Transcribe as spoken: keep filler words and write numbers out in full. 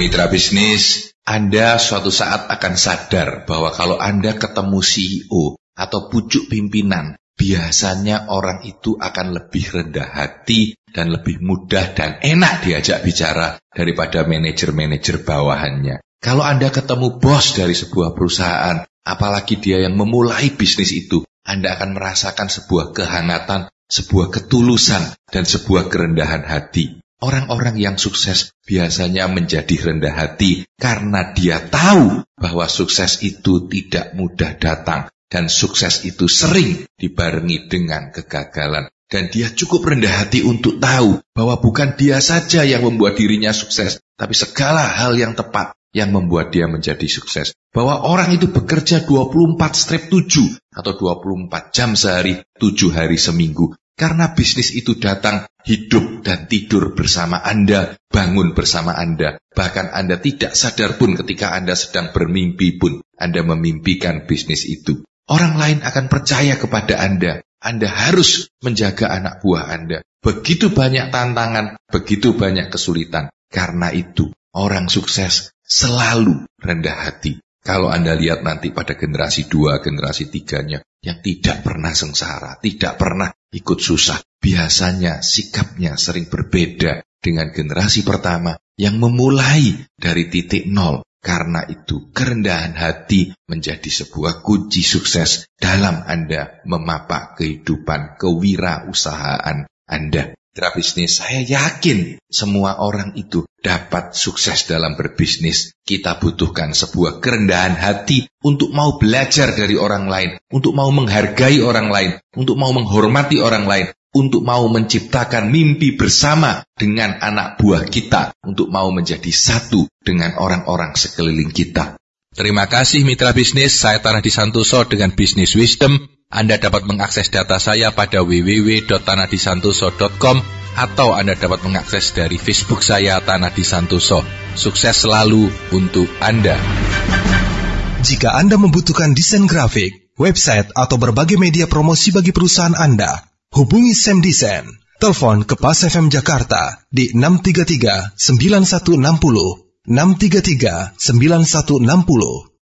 Mitra bisnis, Anda suatu saat akan sadar bahwa kalau Anda ketemu C E O atau pucuk pimpinan, biasanya orang itu akan lebih rendah hati dan lebih mudah dan enak diajak bicara daripada manajer-manajer bawahannya. Kalau Anda ketemu bos dari sebuah perusahaan, apalagi dia yang memulai bisnis itu, Anda akan merasakan sebuah kehangatan, sebuah ketulusan, dan sebuah kerendahan hati. Orang-orang yang sukses biasanya menjadi rendah hati karena dia tahu bahwa sukses itu tidak mudah datang. Dan sukses itu sering dibarengi dengan kegagalan. Dan dia cukup rendah hati untuk tahu bahwa bukan dia saja yang membuat dirinya sukses, tapi segala hal yang tepat yang membuat dia menjadi sukses. Bahwa orang itu bekerja dua puluh empat strip tujuh atau dua puluh empat jam sehari, tujuh hari seminggu. Karena bisnis itu datang, hidup dan tidur bersama Anda, bangun bersama Anda. Bahkan Anda tidak sadar pun ketika Anda sedang bermimpi pun, Anda memimpikan bisnis itu. Orang lain akan percaya kepada Anda. Anda harus menjaga anak buah Anda. Begitu banyak tantangan, begitu banyak kesulitan. Karena itu, orang sukses selalu rendah hati. Kalau Anda lihat nanti pada generasi dua, generasi tiganya, yang tidak pernah sengsara, tidak pernah ikut susah, biasanya sikapnya sering berbeda dengan generasi pertama yang memulai dari titik nol. Karena itu, kerendahan hati menjadi sebuah kunci sukses dalam Anda memapak kehidupan kewirausahaan Anda. Mitra bisnis, saya yakin semua orang itu dapat sukses dalam berbisnis. Kita butuhkan sebuah kerendahan hati untuk mau belajar dari orang lain, untuk mau menghargai orang lain, untuk mau menghormati orang lain, untuk mau menciptakan mimpi bersama dengan anak buah kita, untuk mau menjadi satu dengan orang-orang sekeliling kita. Terima kasih mitra bisnis, saya Tanah Disantoso dengan Business Wisdom. Anda dapat mengakses data saya pada w w w dot tanah disantoso dot com atau Anda dapat mengakses dari Facebook saya Tanah Disantoso. Sukses selalu untuk Anda. Jika Anda membutuhkan desain grafik, website atau berbagai media promosi bagi perusahaan Anda, hubungi Sam Design. Telepon ke Pas F M Jakarta di enam tiga tiga sembilan satu enam nol, enam tiga tiga sembilan satu enam nol.